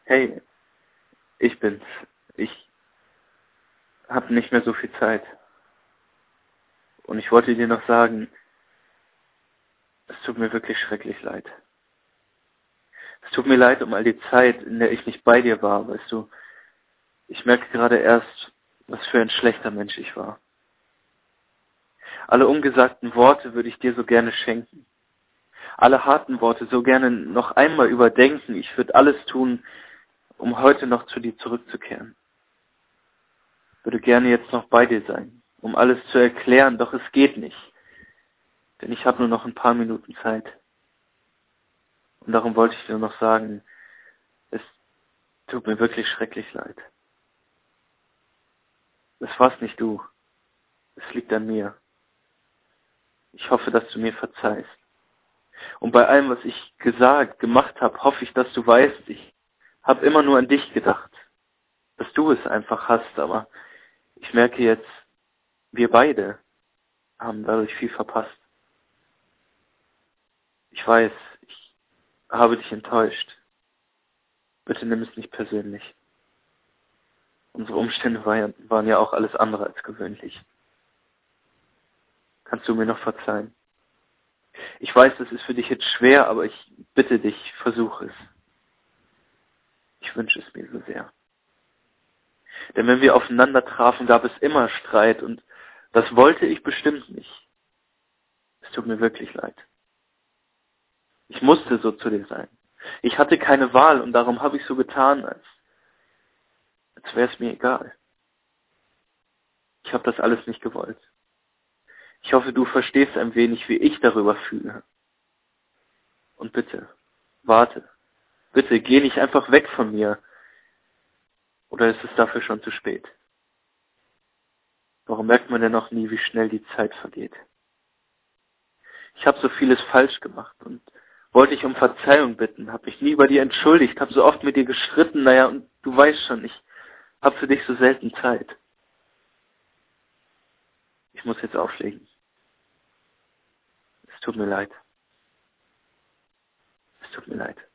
Hey, ich bin's. Ich habe nicht mehr so viel Zeit. Und ich wollte dir noch sagen, es tut mir wirklich schrecklich leid. Es tut mir leid um all die Zeit, in der ich nicht bei dir war, weißt du. Ich merke gerade erst, was für ein schlechter Mensch ich war. Alle ungesagten Worte würde ich dir so gerne schenken. Alle harten Worte so gerne noch einmal überdenken. Ich würde alles tun, um heute noch zu dir zurückzukehren. Würde gerne jetzt noch bei dir sein, um alles zu erklären, doch es geht nicht. Denn ich habe nur noch ein paar Minuten Zeit. Und darum wollte ich dir noch sagen, es tut mir wirklich schrecklich leid. Es warst nicht du. Es liegt an mir. Ich hoffe, dass du mir verzeihst. Und bei allem, was ich gemacht habe, hoffe ich, dass du weißt, ich habe immer nur an dich gedacht. Dass du es einfach hast, aber ich merke jetzt, wir beide haben dadurch viel verpasst. Ich weiß, ich habe dich enttäuscht. Bitte nimm es nicht persönlich. Unsere Umstände waren ja auch alles andere als gewöhnlich. Kannst du mir noch verzeihen? Ich weiß, das ist für dich jetzt schwer, aber ich bitte dich, versuch es. Ich wünsche es mir so sehr. Denn wenn wir aufeinander trafen, gab es immer Streit und das wollte ich bestimmt nicht. Es tut mir wirklich leid. Ich musste so zu dir sein. Ich hatte keine Wahl und darum habe ich so getan, als wäre es mir egal. Ich habe das alles nicht gewollt. Ich hoffe, du verstehst ein wenig, wie ich darüber fühle. Und bitte, warte. Bitte, geh nicht einfach weg von mir. Oder ist es dafür schon zu spät? Warum merkt man denn noch nie, wie schnell die Zeit vergeht? Ich habe so vieles falsch gemacht und wollte dich um Verzeihung bitten, habe mich nie bei dir entschuldigt, habe so oft mit dir gestritten, naja, und du weißt schon, ich habe für dich so selten Zeit. Ich muss jetzt auflegen. Es tut mir leid. Es tut mir leid.